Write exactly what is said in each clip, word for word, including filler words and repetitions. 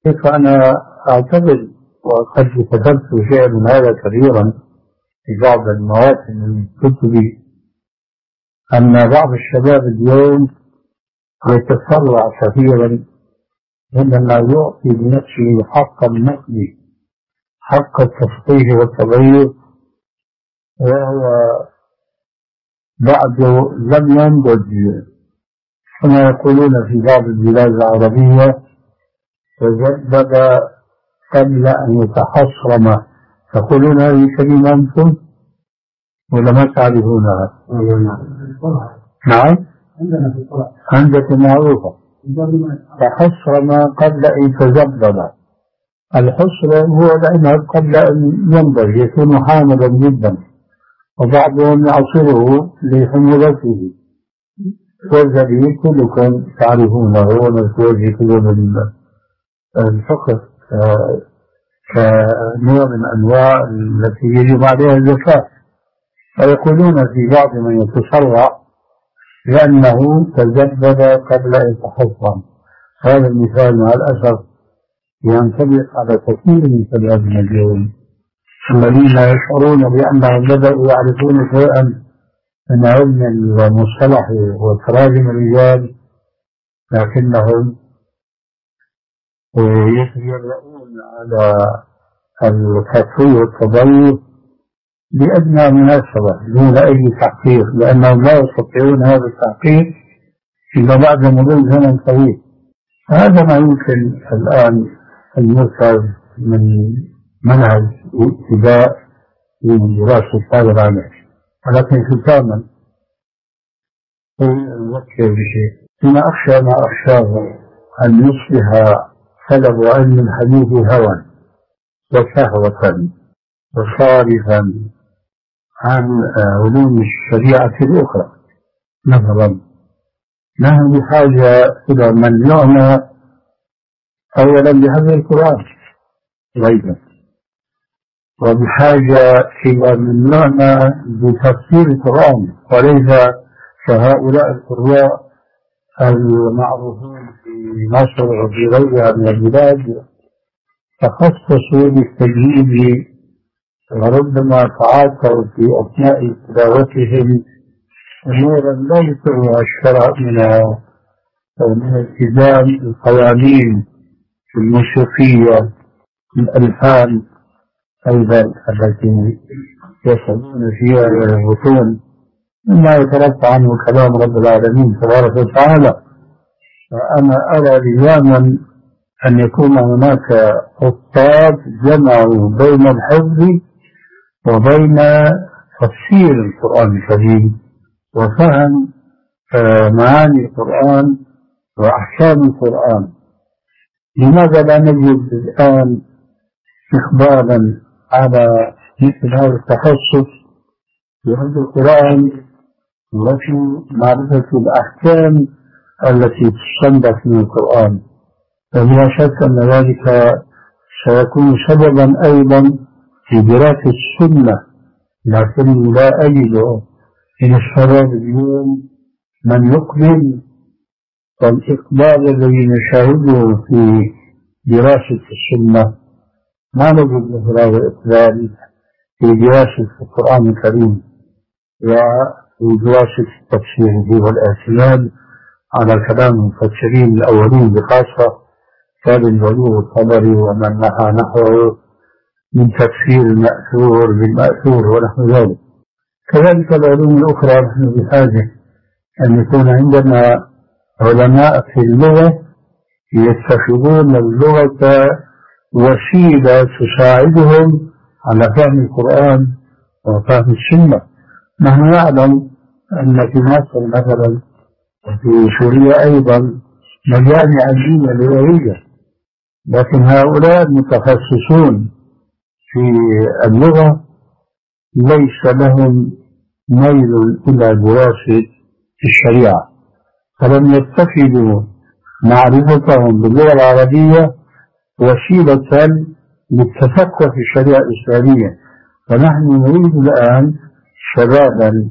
فأنا أعتقد وقد كتبت شيئا من هذا كثيرا في بعض المواسم من كتبي أن بعض الشباب اليوم يتسرع كثيرا عندما يعطي بنفسه حق النقد حق التصحيح والتغيير وهو بعد لم ينضج كما يقولون في بعض البلاد العربية تجدد قبل أن يتحصرم. تقولون هذه كلمة أنتم ولا ما تعرفونها؟ نعم عندنا في القرآن عندكم معروفة تحصرم قبل أن يتجدد. الحصر هو العنب قبل أن ينضج يكون حامضا جدا وبعضهم يعصره لحمولته والزبيب كلكم تعرفونه ومذكور في كتب الفقه كنوع من أنواع التي يجب عليها الزكاة. فيقولون في بعض من يتسرع لأنه تجدد قبل أن يتحصن. هذا المثال مع الأسف ينطبق على كثير من شبابنا اليوم الذين يشعرون بأنهم بدأوا يعرفون شيئا من علم المصطلح وتراجم الرجال لكنهم يتجرؤون على التطوير والتضييق بأدنى مناسبة دون أي تحقيق لأنهم لا يستطيعون هذا التحقيق إلا بعد مرور زمن طويل. هذا ما يمكن الآن أن يؤخذ من منهج ابتداء من دراسة هذا العمل. ولكن ختاما أذكر بشيء فيما أخشى ما أخشاه أن يصبح طلب علم الحديث هوى وشهوة وصارفا عن علوم الشريعة الأخرى. مثلا نحن بحاجة إلى من يعنى أولا بهذا القرآن غيبا وبحاجة إلى من يعنى بتفسير القرآن وليس كهؤلاء القراء المعروفون في مصر وفي غيرها من البلاد تخصصوا بالتجويد وربما تعاطوا في أثناء تلاوتهم أمورا لا يذكرها الشرع من من التزام القوانين الموسيقية الألحان أيضا التي يصلون فيها إلى البطون مما يترفع عنه كلام رب العالمين تبارك وتعالى. فأنا أرى لزاما أن يكون هناك خطاب جمعوا بين الحفظ وبين تفسير القرآن الكريم وفهم معاني القرآن وأحكام القرآن. لماذا لا نجد الآن إقبالا على مثل هذا التخصص في حفظ القرآن وفي معرفة الأحكام التي تستنبط من القرآن؟ فلا شك أن ذلك سيكون سببا أيضا في دراسة السنة. لكن لا أجد من الشباب اليوم من يقبل والإقبال الذي نشاهده في دراسة السنة ما نجد مثل هذا الإقبال في دراسة القرآن الكريم وفي دراسة تفسيره والاعتماد على كلام المفسرين الأولين بخاصة كابن الولي الطبري ومن نحى نحوه من تفسير المأثور بالمأثور ونحو ذلك. كذلك العلوم الأخرى نحن بحاجة أن يكون عندنا علماء في اللغة يتخذون اللغة وسيلة تساعدهم على فهم القرآن وفهم السنة. نحن نعلم أن في مصر مثلا وفي سوريا أيضا مجامع دينية لغوية لكن هؤلاء المتخصصون في اللغة ليس لهم ميل إلى دراسة الشريعة فلم يتخذوا معرفتهم باللغة العربية وسيلة للتفقه في الشريعة الإسلامية. فنحن نريد الآن شبابا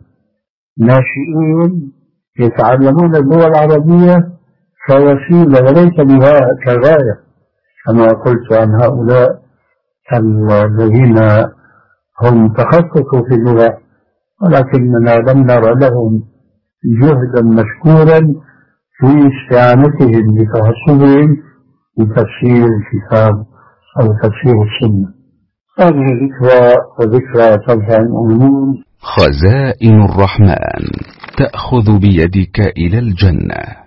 ناشئين يتعلمون اللغة العربية كوسيلة وليس كغاية. كما قلت عن هؤلاء الذين هم تخصصوا في اللغة، ولكننا لم نرى لهم جهدا مشكورا في استعانتهم بتخصصهم لتفسير الكتاب أو تفسير السنة. هذه ذكرى وذكرى تنفع المؤمنين. خزائن الرحمن تأخذ بيدك إلى الجنة.